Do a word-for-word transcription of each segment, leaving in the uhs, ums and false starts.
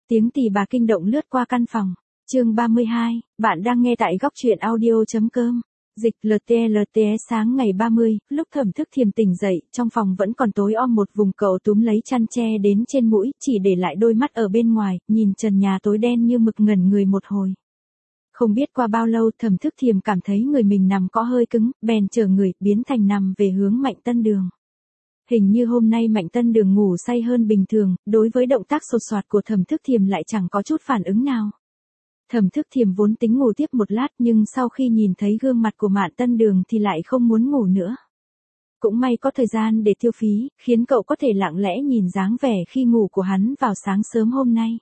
tiếng tì bà kinh động lướt qua căn phòng. Chương ba mươi hai, bạn đang nghe tại góc truyện audio.com. Dịch lờ tê lờ tê sáng ngày ba mươi, lúc Thẩm Thức Thiềm tỉnh dậy, trong phòng vẫn còn tối om một vùng, cậu túm lấy chăn che đến trên mũi, chỉ để lại đôi mắt ở bên ngoài, nhìn trần nhà tối đen như mực ngẩn người một hồi. Không biết qua bao lâu Thẩm Thức Thiềm cảm thấy người mình nằm có hơi cứng, bèn trở người, biến thành nằm về hướng Mạnh Tân Đường. Hình như hôm nay Mạnh Tân Đường ngủ say hơn bình thường, đối với động tác sột soạt của Thẩm Thức Thiềm lại chẳng có chút phản ứng nào. Thẩm Thức Thiềm vốn tính ngủ tiếp một lát nhưng sau khi nhìn thấy gương mặt của Mạnh Tân Đường thì lại không muốn ngủ nữa. Cũng may có thời gian để tiêu phí, khiến cậu có thể lặng lẽ nhìn dáng vẻ khi ngủ của hắn vào sáng sớm hôm nay.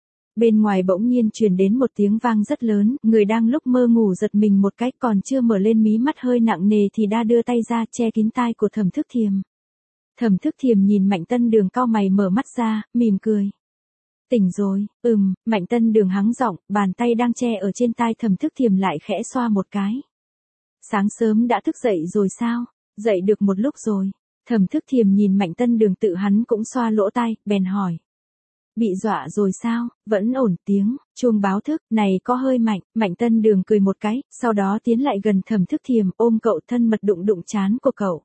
Bên ngoài bỗng nhiên truyền đến một tiếng vang rất lớn, người đang lúc mơ ngủ giật mình một cái, còn chưa mở lên mí mắt hơi nặng nề thì đã đưa tay ra che kín tai của Thẩm Thức Thiềm. Thẩm Thức Thiềm nhìn Mạnh Tân Đường cau mày mở mắt ra, mỉm cười. Tỉnh rồi, ừm, Mạnh Tân Đường hắng giọng, bàn tay đang che ở trên tai Thẩm Thức Thiềm lại khẽ xoa một cái. Sáng sớm đã thức dậy rồi sao? Dậy được một lúc rồi. Thẩm Thức Thiềm nhìn Mạnh Tân Đường tự hắn cũng xoa lỗ tai, bèn hỏi. Bị dọa rồi sao? Vẫn ổn. Tiếng chuông báo thức này có hơi mạnh. Mạnh Tân Đường cười một cái, sau đó tiến lại gần Thẩm Thức Thiềm, ôm cậu thân mật đụng đụng trán của cậu.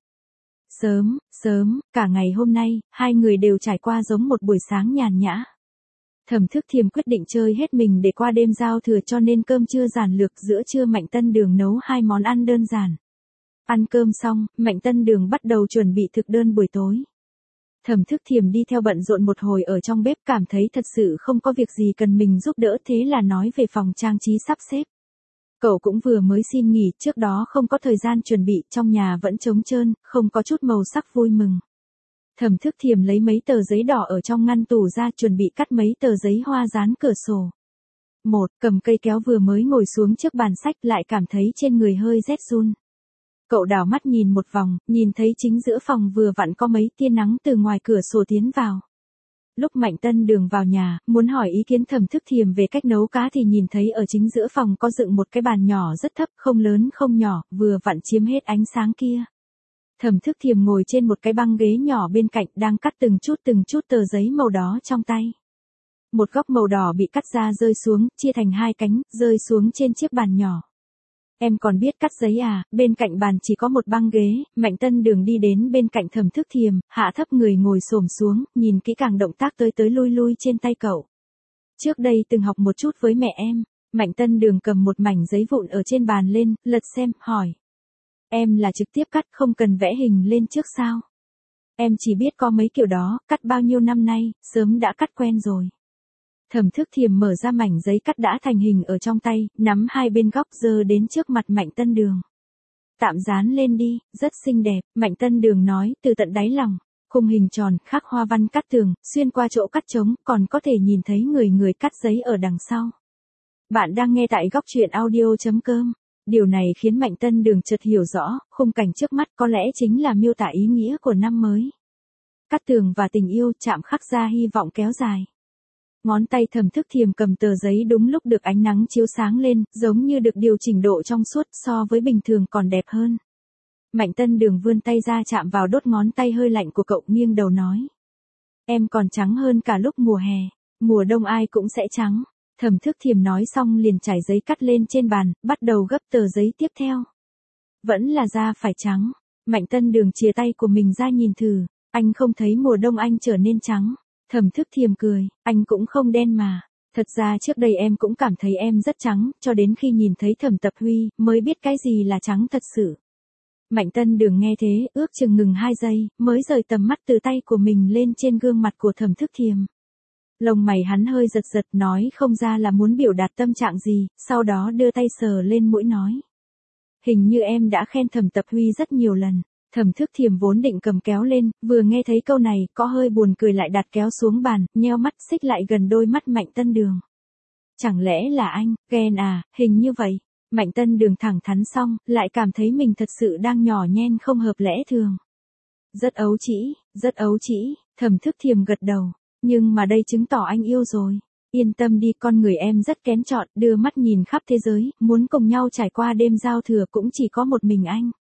Sớm, sớm, cả ngày hôm nay, hai người đều trải qua giống một buổi sáng nhàn nhã. Thẩm Thức Thiềm quyết định chơi hết mình để qua đêm giao thừa, cho nên cơm trưa giản lược, giữa trưa Mạnh Tân Đường nấu hai món ăn đơn giản. Ăn cơm xong, Mạnh Tân Đường bắt đầu chuẩn bị thực đơn buổi tối. Thẩm Thức Thiềm đi theo bận rộn một hồi ở trong bếp, cảm thấy thật sự không có việc gì cần mình giúp đỡ, thế là nói về phòng trang trí sắp xếp. Cậu cũng vừa mới xin nghỉ, trước đó không có thời gian chuẩn bị, trong nhà vẫn trống trơn, không có chút màu sắc vui mừng. Thẩm Thức Thiềm lấy mấy tờ giấy đỏ ở trong ngăn tủ ra, chuẩn bị cắt mấy tờ giấy hoa dán cửa sổ. Một, cầm cây kéo vừa mới ngồi xuống trước bàn sách lại cảm thấy trên người hơi rét run. Cậu đảo mắt nhìn một vòng, nhìn thấy chính giữa phòng vừa vặn có mấy tia nắng từ ngoài cửa sổ tiến vào. Lúc Mạnh Tân Đường vào nhà, muốn hỏi ý kiến Thẩm Thức Thiềm về cách nấu cá thì nhìn thấy ở chính giữa phòng có dựng một cái bàn nhỏ rất thấp, không lớn không nhỏ, vừa vặn chiếm hết ánh sáng kia. Thẩm Thức Thiềm ngồi trên một cái băng ghế nhỏ bên cạnh, đang cắt từng chút từng chút tờ giấy màu đó trong tay. Một góc màu đỏ bị cắt ra rơi xuống, chia thành hai cánh, rơi xuống trên chiếc bàn nhỏ. Em còn biết cắt giấy à? Bên cạnh bàn chỉ có một băng ghế. Mạnh Tân Đường đi đến bên cạnh Thẩm Thức Thiềm, hạ thấp người ngồi xổm xuống, nhìn kỹ càng động tác tới tới lui lui trên tay cậu. Trước đây từng học một chút với mẹ em. Mạnh Tân Đường cầm một mảnh giấy vụn ở trên bàn lên, lật xem, hỏi. Em là trực tiếp cắt, không cần vẽ hình lên trước sao? Em chỉ biết có mấy kiểu đó, cắt bao nhiêu năm nay, sớm đã cắt quen rồi. Thẩm Thức Thiềm mở ra mảnh giấy cắt đã thành hình ở trong tay, nắm hai bên góc giơ đến trước mặt Mạnh Tân Đường. Tạm dán lên đi, rất xinh đẹp, Mạnh Tân Đường nói từ tận đáy lòng. Khung hình tròn, khắc hoa văn cắt tường, xuyên qua chỗ cắt trống, còn có thể nhìn thấy người người cắt giấy ở đằng sau. Bạn đang nghe tại góc truyện audio.com. Điều này khiến Mạnh Tân Đường chợt hiểu rõ, khung cảnh trước mắt có lẽ chính là miêu tả ý nghĩa của năm mới. Cắt tường và tình yêu, chạm khắc ra hy vọng kéo dài. Ngón tay Thẩm Thức Thiềm cầm tờ giấy đúng lúc được ánh nắng chiếu sáng lên, giống như được điều chỉnh độ trong suốt, so với bình thường còn đẹp hơn. Mạnh Tân Đường vươn tay ra chạm vào đốt ngón tay hơi lạnh của cậu, nghiêng đầu nói. Em còn trắng hơn cả lúc mùa hè, mùa đông ai cũng sẽ trắng. Thẩm Thức Thiềm nói xong liền trải giấy cắt lên trên bàn, bắt đầu gấp tờ giấy tiếp theo. Vẫn là da phải trắng. Mạnh Tân Đường chìa tay của mình ra nhìn thử, anh không thấy mùa đông anh trở nên trắng. Thẩm Thức Thiềm cười, anh cũng không đen mà. Thật ra trước đây em cũng cảm thấy em rất trắng, cho đến khi nhìn thấy Thẩm Tập Huy, mới biết cái gì là trắng thật sự. Mạnh Tân Đường nghe thế, ước chừng ngừng hai giây, mới rời tầm mắt từ tay của mình lên trên gương mặt của Thẩm Thức Thiềm. Lông mày hắn hơi giật giật, nói không ra là muốn biểu đạt tâm trạng gì, sau đó đưa tay sờ lên mũi nói. Hình như em đã khen Thẩm Tập Huy rất nhiều lần. Thẩm Thức Thiềm vốn định cầm kéo lên, vừa nghe thấy câu này, có hơi buồn cười lại đặt kéo xuống bàn, nheo mắt xích lại gần đôi mắt Mạnh Tân Đường. Chẳng lẽ là anh, ghen à, hình như vậy. Mạnh Tân Đường thẳng thắn xong, lại cảm thấy mình thật sự đang nhỏ nhen không hợp lẽ thường. Rất ấu trĩ, rất ấu trĩ, Thẩm Thức Thiềm gật đầu. Nhưng mà đây chứng tỏ anh yêu rồi. Yên tâm đi, con người em rất kén chọn, đưa mắt nhìn khắp thế giới, muốn cùng nhau trải qua đêm giao thừa cũng chỉ có một mình anh.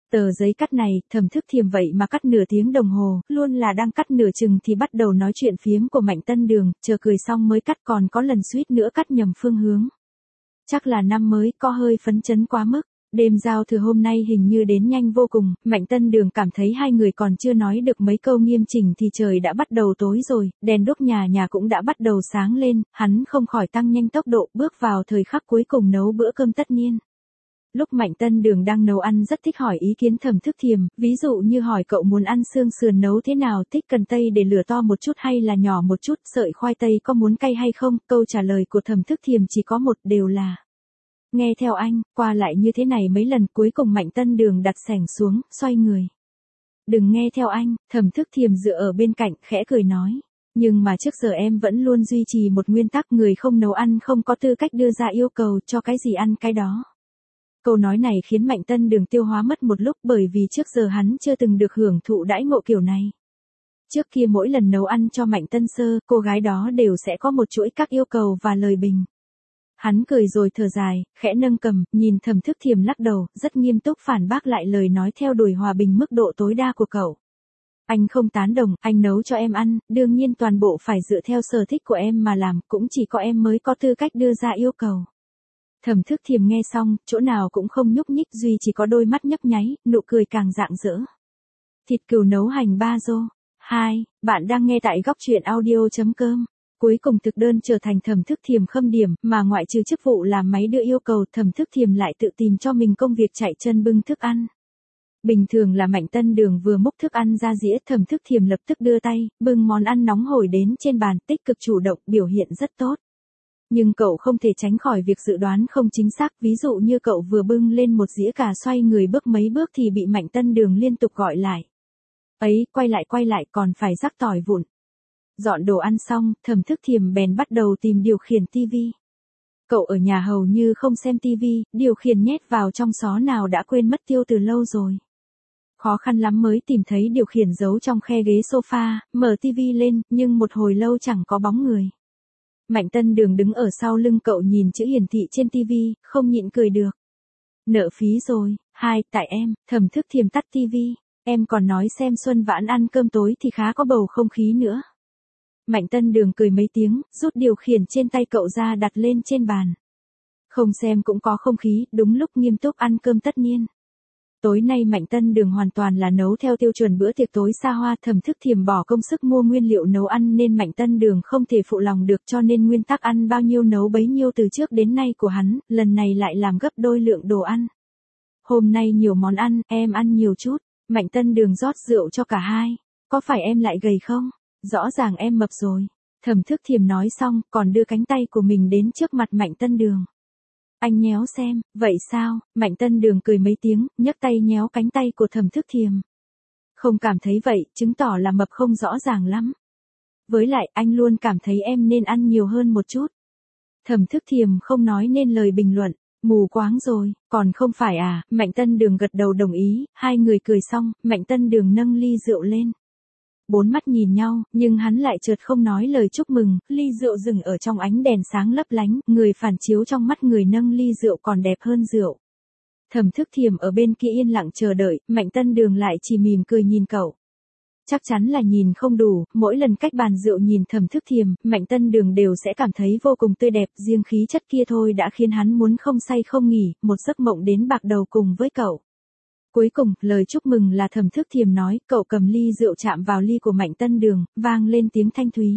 Tờ giấy cắt này, Thẩm Thức Thiềm vậy mà cắt nửa tiếng đồng hồ, luôn là đang cắt nửa chừng thì bắt đầu nói chuyện phiếm của Mạnh Tân Đường, chờ cười xong mới cắt, còn có lần suýt nữa cắt nhầm phương hướng. Chắc là năm mới, có hơi phấn chấn quá mức. Đêm giao thừa hôm nay hình như đến nhanh vô cùng, Mạnh Tân Đường cảm thấy hai người còn chưa nói được mấy câu nghiêm chỉnh thì trời đã bắt đầu tối rồi, đèn đốt nhà nhà cũng đã bắt đầu sáng lên, hắn không khỏi tăng nhanh tốc độ bước vào thời khắc cuối cùng nấu bữa cơm tất niên. Lúc Mạnh Tân Đường đang nấu ăn rất thích hỏi ý kiến Thẩm Thức Thiềm, ví dụ như hỏi cậu muốn ăn xương sườn nấu thế nào, thích cần tây để lửa to một chút hay là nhỏ một chút, sợi khoai tây có muốn cay hay không, câu trả lời của Thẩm Thức Thiềm chỉ có một, đều là nghe theo anh. Qua lại như thế này mấy lần, cuối cùng Mạnh Tân Đường đặt xẻng xuống, xoay người. Đừng nghe theo anh, Thẩm Thức Thiềm dựa ở bên cạnh, khẽ cười nói. Nhưng mà trước giờ em vẫn luôn duy trì một nguyên tắc, người không nấu ăn không có tư cách đưa ra yêu cầu, cho cái gì ăn cái đó. Câu nói này khiến Mạnh Tân Đường tiêu hóa mất một lúc, bởi vì trước giờ hắn chưa từng được hưởng thụ đãi ngộ kiểu này. Trước kia mỗi lần nấu ăn cho Mạnh Tân Sơ, cô gái đó đều sẽ có một chuỗi các yêu cầu và lời bình. Hắn cười rồi thở dài, khẽ nâng cầm, nhìn Thẩm Thức Thiềm lắc đầu, rất nghiêm túc phản bác lại lời nói theo đuổi hòa bình mức độ tối đa của cậu. Anh không tán đồng, anh nấu cho em ăn, đương nhiên toàn bộ phải dựa theo sở thích của em mà làm, cũng chỉ có em mới có tư cách đưa ra yêu cầu. Thẩm Thức Thiềm nghe xong, chỗ nào cũng không nhúc nhích, duy chỉ có đôi mắt nhấp nháy, nụ cười càng rạng rỡ. Thịt cừu nấu hành ba rô. hai. Bạn đang nghe tại góc truyện audio chấm com. Cuối cùng thực đơn trở thành Thẩm Thức Thiềm khâm điểm, mà ngoại trừ chức vụ làm máy đưa yêu cầu, Thẩm Thức Thiềm lại tự tìm cho mình công việc chạy chân bưng thức ăn. Bình thường là Mạnh Tân Đường vừa múc thức ăn ra dĩa, Thẩm Thức Thiềm lập tức đưa tay, bưng món ăn nóng hổi đến trên bàn, tích cực chủ động, biểu hiện rất tốt. Nhưng cậu không thể tránh khỏi việc dự đoán không chính xác, ví dụ như cậu vừa bưng lên một dĩa cà xoay người bước mấy bước thì bị Mạnh Tân Đường liên tục gọi lại. Ấy, quay lại quay lại, còn phải rắc tỏi vụn. Dọn đồ ăn xong, Thẩm Thức Thiềm bèn bắt đầu tìm điều khiển tivi. Cậu ở nhà hầu như không xem tivi, điều khiển nhét vào trong xó nào đã quên mất tiêu từ lâu rồi. Khó khăn lắm mới tìm thấy điều khiển giấu trong khe ghế sofa, mở tivi lên, nhưng một hồi lâu chẳng có bóng người. Mạnh Tân Đường đứng ở sau lưng cậu nhìn chữ hiển thị trên tivi, không nhịn cười được. Nợ phí rồi. Hai, tại em. Thẩm Thức Thiềm tắt tivi. Em còn nói xem Xuân Vãn ăn cơm tối thì khá có bầu không khí nữa. Mạnh Tân Đường cười mấy tiếng, rút điều khiển trên tay cậu ra đặt lên trên bàn. Không xem cũng có không khí, đúng lúc nghiêm túc ăn cơm tất niên. Tối nay Mạnh Tân Đường hoàn toàn là nấu theo tiêu chuẩn bữa tiệc tối xa hoa, Thẩm Thức Thiềm bỏ công sức mua nguyên liệu nấu ăn nên Mạnh Tân Đường không thể phụ lòng được, cho nên nguyên tắc ăn bao nhiêu nấu bấy nhiêu từ trước đến nay của hắn, lần này lại làm gấp đôi lượng đồ ăn. Hôm nay nhiều món ăn, em ăn nhiều chút. Mạnh Tân Đường rót rượu cho cả hai. Có phải em lại gầy không? Rõ ràng em mập rồi. Thẩm Thức Thiềm nói xong, còn đưa cánh tay của mình đến trước mặt Mạnh Tân Đường. Anh nhéo xem, vậy sao? Mạnh Tân Đường cười mấy tiếng, nhấc tay nhéo cánh tay của Thẩm Thức Thiềm. Không cảm thấy vậy, chứng tỏ là mập không rõ ràng lắm. Với lại, anh luôn cảm thấy em nên ăn nhiều hơn một chút. Thẩm Thức Thiềm không nói nên lời bình luận. Mù quáng rồi, còn không phải à? Mạnh Tân Đường gật đầu đồng ý, hai người cười xong, Mạnh Tân Đường nâng ly rượu lên. Bốn mắt nhìn nhau, nhưng hắn lại chợt không nói lời chúc mừng, ly rượu dừng ở trong ánh đèn sáng lấp lánh, người phản chiếu trong mắt người nâng ly rượu còn đẹp hơn rượu. Thẩm Thức Thiềm ở bên kia yên lặng chờ đợi, Mạnh Tân Đường lại chỉ mỉm cười nhìn cậu. Chắc chắn là nhìn không đủ, mỗi lần cách bàn rượu nhìn Thẩm Thức Thiềm, Mạnh Tân Đường đều sẽ cảm thấy vô cùng tươi đẹp, riêng khí chất kia thôi đã khiến hắn muốn không say không nghỉ, một giấc mộng đến bạc đầu cùng với cậu. Cuối cùng, lời chúc mừng là Thẩm Thức Thiềm nói, cậu cầm ly rượu chạm vào ly của Mạnh Tân Đường, vang lên tiếng thanh thúy.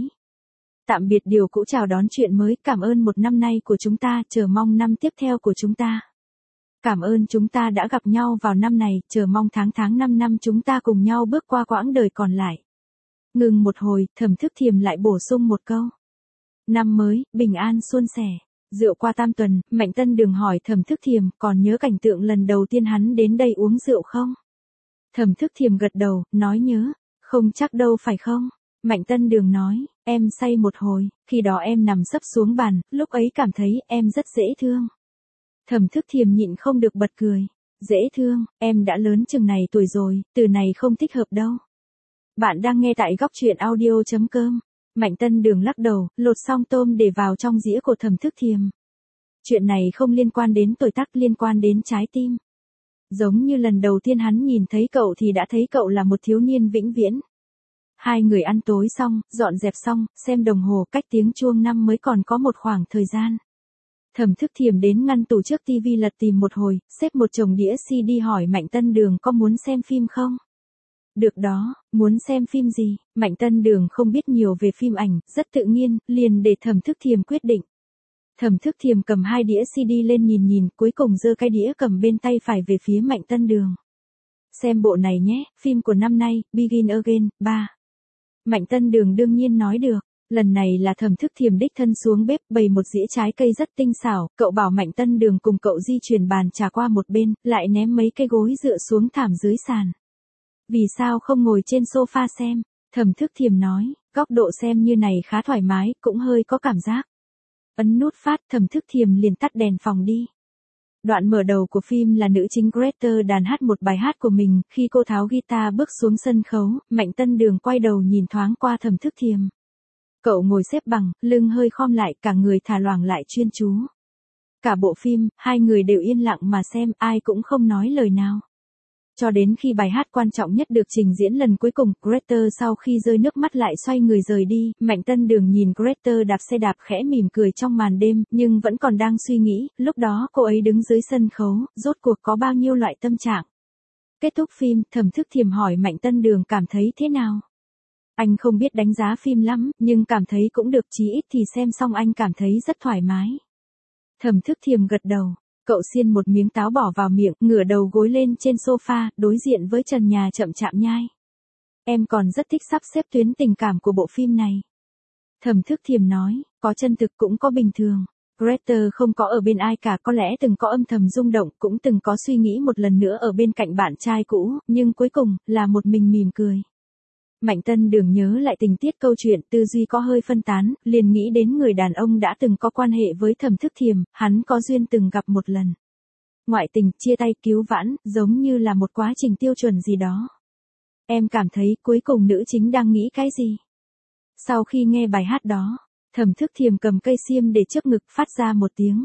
Tạm biệt điều cũ chào đón chuyện mới, cảm ơn một năm nay của chúng ta, chờ mong năm tiếp theo của chúng ta. Cảm ơn chúng ta đã gặp nhau vào năm này, chờ mong tháng tháng năm năm chúng ta cùng nhau bước qua quãng đời còn lại. Ngừng một hồi, Thẩm Thức Thiềm lại bổ sung một câu. Năm mới, bình an suôn sẻ. Rượu qua tam tuần, Mạnh Tân Đường hỏi Thẩm Thức Thiềm, còn nhớ cảnh tượng lần đầu tiên hắn đến đây uống rượu không? Thẩm Thức Thiềm gật đầu, nói nhớ. Không chắc đâu phải không? Mạnh Tân Đường nói, em say một hồi, khi đó em nằm sấp xuống bàn, lúc ấy cảm thấy em rất dễ thương. Thẩm Thức Thiềm nhịn không được bật cười. Dễ thương, em đã lớn chừng này tuổi rồi, từ này không thích hợp đâu. Bạn đang nghe tại góc truyện audio chấm com. Mạnh Tân Đường lắc đầu, lột xong tôm để vào trong dĩa của Thẩm Thức Thiềm. Chuyện này không liên quan đến tuổi tác, liên quan đến trái tim. Giống như lần đầu tiên hắn nhìn thấy cậu thì đã thấy cậu là một thiếu niên vĩnh viễn. Hai người ăn tối xong, dọn dẹp xong, xem đồng hồ cách tiếng chuông năm mới còn có một khoảng thời gian. Thẩm Thức Thiềm đến ngăn tủ trước tivi lật tìm một hồi, xếp một chồng đĩa xê đê hỏi Mạnh Tân Đường có muốn xem phim không? Được đó, muốn xem phim gì? Mạnh Tân Đường không biết nhiều về phim ảnh, rất tự nhiên, liền để Thẩm Thức Thiềm quyết định. Thẩm Thức Thiềm cầm hai đĩa xê đê lên nhìn nhìn, cuối cùng giơ cái đĩa cầm bên tay phải về phía Mạnh Tân Đường. Xem bộ này nhé, phim của năm nay, Begin Again, ba. Mạnh Tân Đường đương nhiên nói được. Lần này là Thẩm Thức Thiềm đích thân xuống bếp bày một dĩa trái cây rất tinh xảo, cậu bảo Mạnh Tân Đường cùng cậu di chuyển bàn trà qua một bên, lại ném mấy cái gối dựa xuống thảm dưới sàn. Vì sao không ngồi trên sofa xem? Thẩm Thức Thiềm nói, góc độ xem như này khá thoải mái, cũng hơi có cảm giác. Ấn nút phát, Thẩm Thức Thiềm liền tắt đèn phòng đi. Đoạn mở đầu của phim là nữ chính Greta đàn hát một bài hát của mình, khi cô tháo guitar bước xuống sân khấu, Mạnh Tân Đường quay đầu nhìn thoáng qua Thẩm Thức Thiềm. Cậu ngồi xếp bằng, lưng hơi khom lại, cả người thả lỏng lại chuyên chú. Cả bộ phim, hai người đều yên lặng mà xem, ai cũng không nói lời nào. Cho đến khi bài hát quan trọng nhất được trình diễn lần cuối cùng, Greta sau khi rơi nước mắt lại xoay người rời đi, Mạnh Tân Đường nhìn Greta đạp xe đạp khẽ mỉm cười trong màn đêm, nhưng vẫn còn đang suy nghĩ, lúc đó cô ấy đứng dưới sân khấu, rốt cuộc có bao nhiêu loại tâm trạng. Kết thúc phim, Thẩm Thức Thiềm hỏi Mạnh Tân Đường cảm thấy thế nào? Anh không biết đánh giá phim lắm, nhưng cảm thấy cũng được, chí ít thì xem xong anh cảm thấy rất thoải mái. Thẩm Thức Thiềm gật đầu. Cậu xiên một miếng táo bỏ vào miệng, ngửa đầu gối lên trên sofa, đối diện với trần nhà chậm chạm nhai. Em còn rất thích sắp xếp tuyến tình cảm của bộ phim này. Thẩm Thức Thiềm nói, có chân thực cũng có bình thường. Greta không có ở bên ai cả, có lẽ từng có âm thầm rung động, cũng từng có suy nghĩ một lần nữa ở bên cạnh bạn trai cũ, nhưng cuối cùng, là một mình mỉm cười. Mạnh Tân Đường nhớ lại tình tiết câu chuyện, tư duy có hơi phân tán, liền nghĩ đến người đàn ông đã từng có quan hệ với Thẩm Thức Thiềm, hắn có duyên từng gặp một lần. Ngoại tình, chia tay, cứu vãn, giống như là một quá trình tiêu chuẩn gì đó. Em cảm thấy cuối cùng nữ chính đang nghĩ cái gì? Sau khi nghe bài hát đó, Thẩm Thức Thiềm cầm cây xiêm để trước ngực phát ra một tiếng.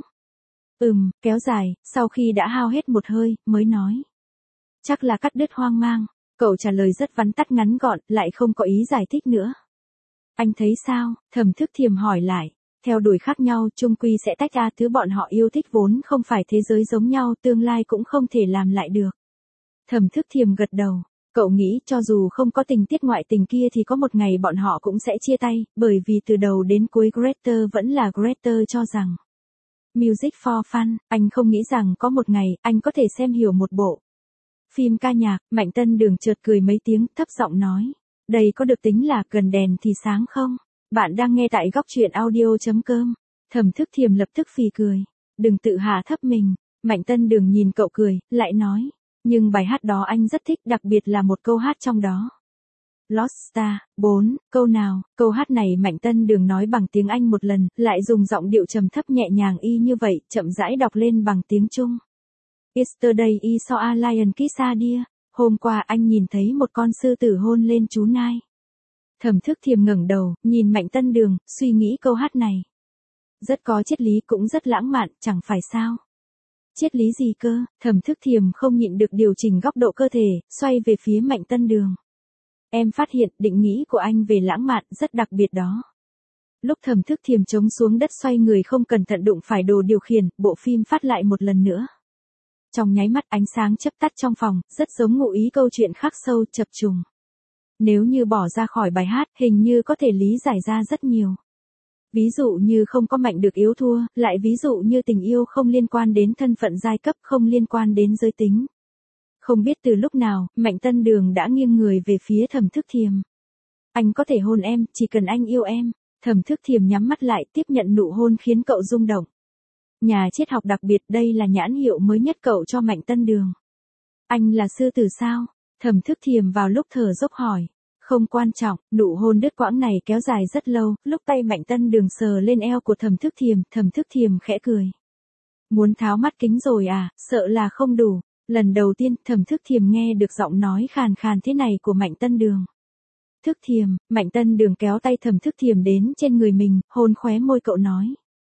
Ừm, kéo dài, sau khi đã hao hết một hơi, mới nói. Chắc là cắt đứt hoang mang. Cậu trả lời rất vắn tắt ngắn gọn, lại không có ý giải thích nữa. Anh thấy sao? Thẩm Thức Thiềm hỏi lại. Theo đuổi khác nhau, chung quy sẽ tách ra, thứ bọn họ yêu thích vốn không phải thế giới giống nhau, tương lai cũng không thể làm lại được. Thẩm Thức Thiềm gật đầu. Cậu nghĩ cho dù không có tình tiết ngoại tình kia thì có một ngày bọn họ cũng sẽ chia tay, bởi vì từ đầu đến cuối Greta vẫn là Greta cho rằng. Music for fun, anh không nghĩ rằng có một ngày, anh có thể xem hiểu một bộ phim ca nhạc. Mạnh Tân Đường chợt cười mấy tiếng, thấp giọng nói. Đây có được tính là gần đèn thì sáng không? Bạn đang nghe tại góc truyện audio.com. Thẩm Thức Thiềm lập tức phì cười. Đừng tự hạ thấp mình. Mạnh Tân Đường nhìn cậu cười, lại nói. Nhưng bài hát đó anh rất thích, đặc biệt là một câu hát trong đó. Lost Star, bốn, câu nào? Câu hát này Mạnh Tân Đường nói bằng tiếng Anh một lần, lại dùng giọng điệu trầm thấp nhẹ nhàng y như vậy, chậm rãi đọc lên bằng tiếng Trung. Yesterday I saw a lion kiss a deer. Hôm qua anh nhìn thấy một con sư tử hôn lên chú nai. Thẩm Thức Thiềm ngẩng đầu, nhìn Mạnh Tân Đường, suy nghĩ câu hát này. Rất có triết lý, cũng rất lãng mạn, chẳng phải sao? Triết lý gì cơ? Thẩm Thức Thiềm không nhịn được điều chỉnh góc độ cơ thể, xoay về phía Mạnh Tân Đường. Em phát hiện định nghĩa của anh về lãng mạn rất đặc biệt đó. Lúc Thẩm Thức Thiềm chống xuống đất xoay người không cẩn thận đụng phải đồ điều khiển, bộ phim phát lại một lần nữa. Trong nháy mắt ánh sáng chớp tắt trong phòng, rất giống ngụ ý câu chuyện khắc sâu, chập trùng. Nếu như bỏ ra khỏi bài hát, hình như có thể lý giải ra rất nhiều. Ví dụ như không có mạnh được yếu thua, lại ví dụ như tình yêu không liên quan đến thân phận giai cấp, không liên quan đến giới tính. Không biết từ lúc nào, Mạnh Tân Đường đã nghiêng người về phía Thẩm Thức Thiềm. Anh có thể hôn em, chỉ cần anh yêu em. Thẩm Thức Thiềm nhắm mắt lại, tiếp nhận nụ hôn khiến cậu rung động. Nhà triết học đặc biệt, đây là nhãn hiệu mới nhất cậu cho Mạnh Tân Đường. Anh là sư tử sao? Thẩm Thức Thiềm vào lúc thở dốc hỏi. Không quan trọng, nụ hôn đứt quãng này kéo dài rất lâu, lúc tay Mạnh Tân Đường sờ lên eo của Thẩm Thức Thiềm, Thẩm Thức Thiềm khẽ cười. Muốn tháo mắt kính rồi à, sợ là không đủ. Lần đầu tiên, Thẩm Thức Thiềm nghe được giọng nói khàn khàn thế này của Mạnh Tân Đường. Thức Thiềm, Mạnh Tân Đường kéo tay Thẩm Thức Thiềm đến trên người mình, hôn khóe môi cậu nói.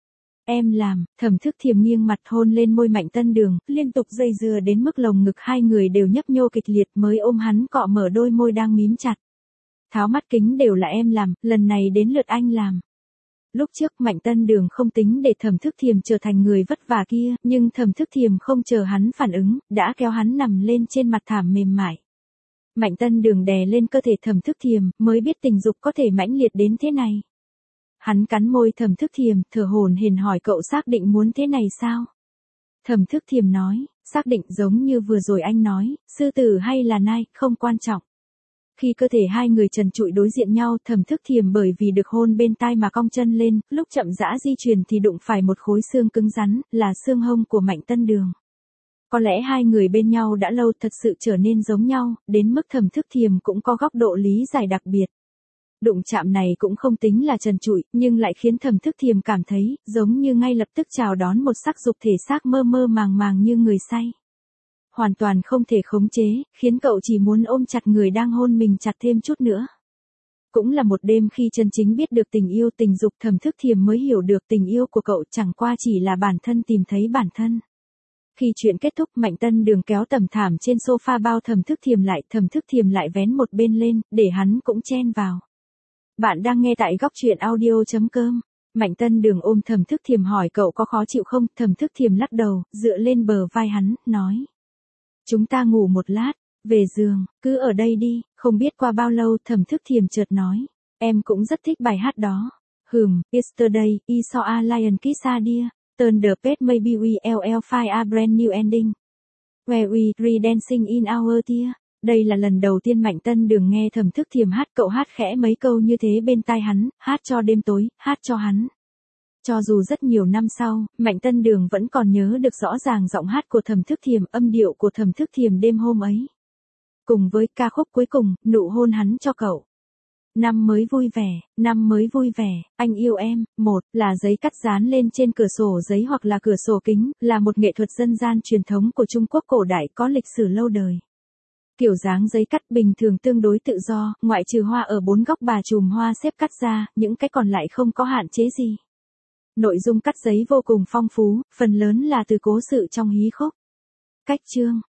Em làm, Thẩm Thức Thiềm nghiêng mặt hôn lên môi Mạnh Tân Đường, liên tục dây dưa đến mức lồng ngực hai người đều nhấp nhô kịch liệt mới ôm hắn cọ mở đôi môi đang mím chặt. Tháo mắt kính đều là em làm, lần này đến lượt anh làm. Lúc trước Mạnh Tân Đường không tính để Thẩm Thức Thiềm trở thành người vất vả kia, nhưng Thẩm Thức Thiềm không chờ hắn phản ứng, đã kéo hắn nằm lên trên mặt thảm mềm mại. Mạnh Tân Đường đè lên cơ thể Thẩm Thức Thiềm, mới biết tình dục có thể mãnh liệt đến thế này. Hắn cắn môi Thẩm Thức Thiềm, thở hổn hển hỏi cậu xác định muốn thế này sao? Thẩm Thức Thiềm nói, xác định giống như vừa rồi anh nói, sư tử hay là nai, không quan trọng. Khi cơ thể hai người trần trụi đối diện nhau, Thẩm Thức Thiềm bởi vì được hôn bên tai mà cong chân lên, lúc chậm rãi di chuyển thì đụng phải một khối xương cứng rắn, là xương hông của Mạnh Tân Đường. Có lẽ hai người bên nhau đã lâu thật sự trở nên giống nhau, đến mức Thẩm Thức Thiềm cũng có góc độ lý giải đặc biệt. Đụng chạm này cũng không tính là trần trụi, nhưng lại khiến Thẩm Thức Thiềm cảm thấy, giống như ngay lập tức chào đón một sắc dục thể xác mơ mơ màng màng như người say. Hoàn toàn không thể khống chế, khiến cậu chỉ muốn ôm chặt người đang hôn mình chặt thêm chút nữa. Cũng là một đêm khi chân chính biết được tình yêu tình dục, Thẩm Thức Thiềm mới hiểu được tình yêu của cậu chẳng qua chỉ là bản thân tìm thấy bản thân. Khi chuyện kết thúc, Mạnh Tân Đường kéo tầm thảm trên sofa bao Thẩm Thức Thiềm lại, Thẩm Thức Thiềm lại vén một bên lên, để hắn cũng chen vào. Bạn đang nghe tại góc truyện audio chấm com. Mạnh Tân Đường ôm Thẩm Thức Thiềm hỏi cậu có khó chịu không, Thẩm Thức Thiềm lắc đầu, dựa lên bờ vai hắn, nói. Chúng ta ngủ một lát, về giường, cứ ở đây đi, không biết qua bao lâu Thẩm Thức Thiềm chợt nói. Em cũng rất thích bài hát đó. Hừm, yesterday, I saw a lion kiss a deer, turn the page maybe we will find a brand new ending. Where we re-dancing in our tear. Đây là lần đầu tiên Mạnh Tân Đường nghe Thẩm Thức Thiềm hát, cậu hát khẽ mấy câu như thế bên tai hắn, hát cho đêm tối, hát cho hắn. Cho dù rất nhiều năm sau, Mạnh Tân Đường vẫn còn nhớ được rõ ràng giọng hát của Thẩm Thức Thiềm, âm điệu của Thẩm Thức Thiềm đêm hôm ấy. Cùng với ca khúc cuối cùng, nụ hôn hắn cho cậu. Năm mới vui vẻ, năm mới vui vẻ, anh yêu em, một là giấy cắt dán lên trên cửa sổ giấy hoặc là cửa sổ kính, là một nghệ thuật dân gian truyền thống của Trung Quốc cổ đại có lịch sử lâu đời. Kiểu dáng giấy cắt bình thường tương đối tự do, ngoại trừ hoa ở bốn góc bà chùm hoa xếp cắt ra, những cái còn lại không có hạn chế gì. Nội dung cắt giấy vô cùng phong phú, phần lớn là từ cố sự trong hí khúc. Cách chương